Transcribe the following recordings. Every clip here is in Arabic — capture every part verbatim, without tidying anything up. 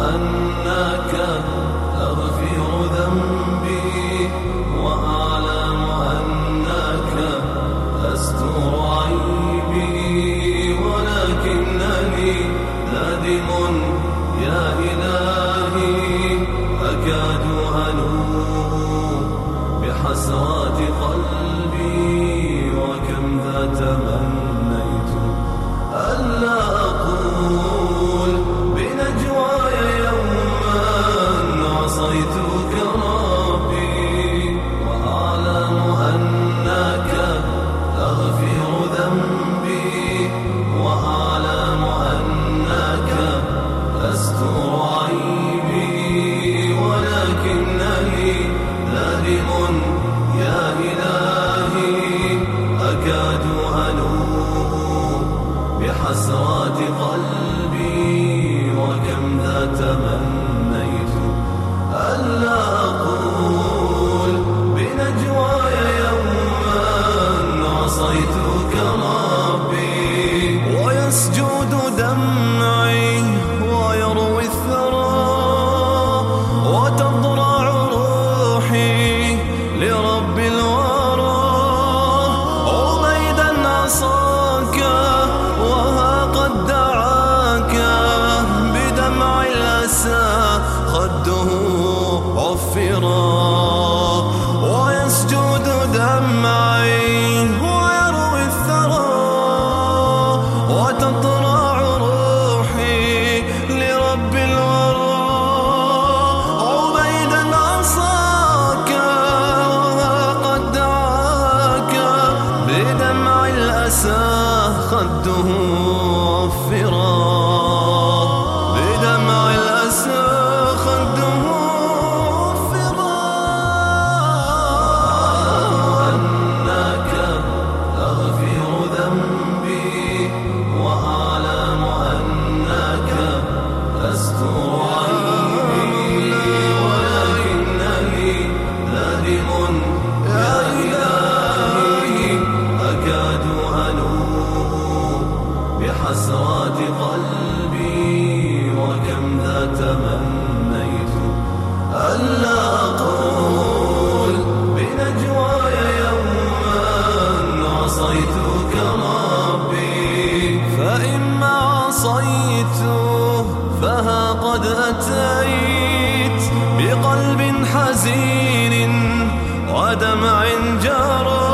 أنك تغفر ذنبي وأعلم أنك تستر عيبي، ولكنني نادم يا إلهي أكاد أنوء بحسرات قلبي، وكم ذا تمنيت ألا أقول بنجواي يوما عصيتك ربي، وأعلم أنك تغفر ذنبي وأعلم أنك تستر عيبي، ولكنني نادم يا إلهي أكاد أنوء بحسرات قلبي، وكم ذا تمنيت ألا أقول بنجواي يوما عصيتك ربي، ويسجد دمعي ويروي الثرى، وتضرع روحي لرب الورى، عبيدا عصاك وها قد دعاك، بدمع الأسى خده عفرا، ويسجد دمعي ويروي الثرى، وتضرع روحي لرب الورى، عبيدا عصاك وها قد دعاك، بدمع الأسى خده عفرا، بدمع الأسى خده عفرا. أنك تغفر ذنبي وأعلم أنك تستر عيبي، ولكنني نادم يا إلهي أكاد أنوء بحسرات قلبي، وكم ذا تمنيت ألا أقول بنجواي يوما عصيتك ربي، فإما عصيت فها قد أتيت بقلب حزين ودمع جرى،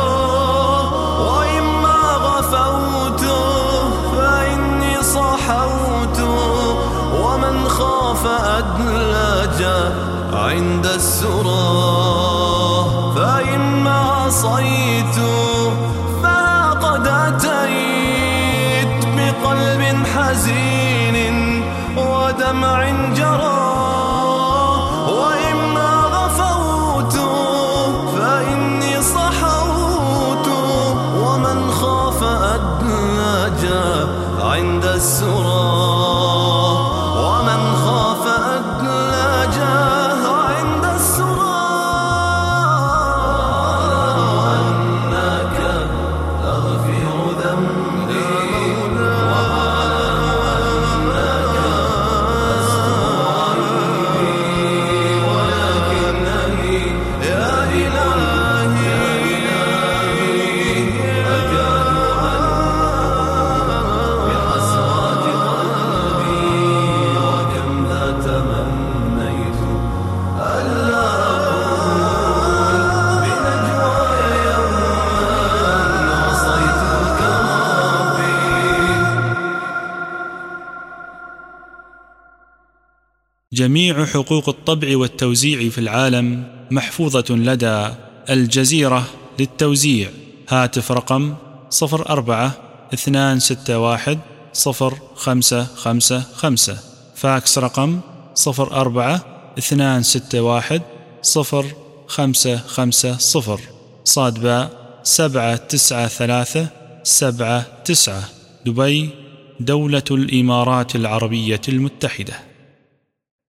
وإما غفوت فإني صحوت، ومن خاف أدلج عند السرى، فإما عصيت فها قد أتيت بقلب حزين ودمع جرى، وإما غفوت فإني صحوت، ومن خاف أدلج عند السرى، ومن خاف أدلج عند السرى. أنك تغفر ذنبي وأعلم أنك تستر عيبي، ولكنني يا إلهي أكاد أنوء بحسرات قلبي، وكم ذا تمنيت ألا أقول بنجواي يوما عصيتك ربي. جميع حقوق الطبع والتوزيع في العالم محفوظة لدى الجزيرة للتوزيع. هاتف رقم صفر أربعة اثنان ستة واحد صفر خمسة خمسة خمسة، فاكس رقم صفر أربعة اثنان ستة واحد صفر خمسة خمسة صفر، صاد باء سبعة تسعة ثلاثة سبعة تسعة، دبي، دولة الإمارات العربية المتحدة.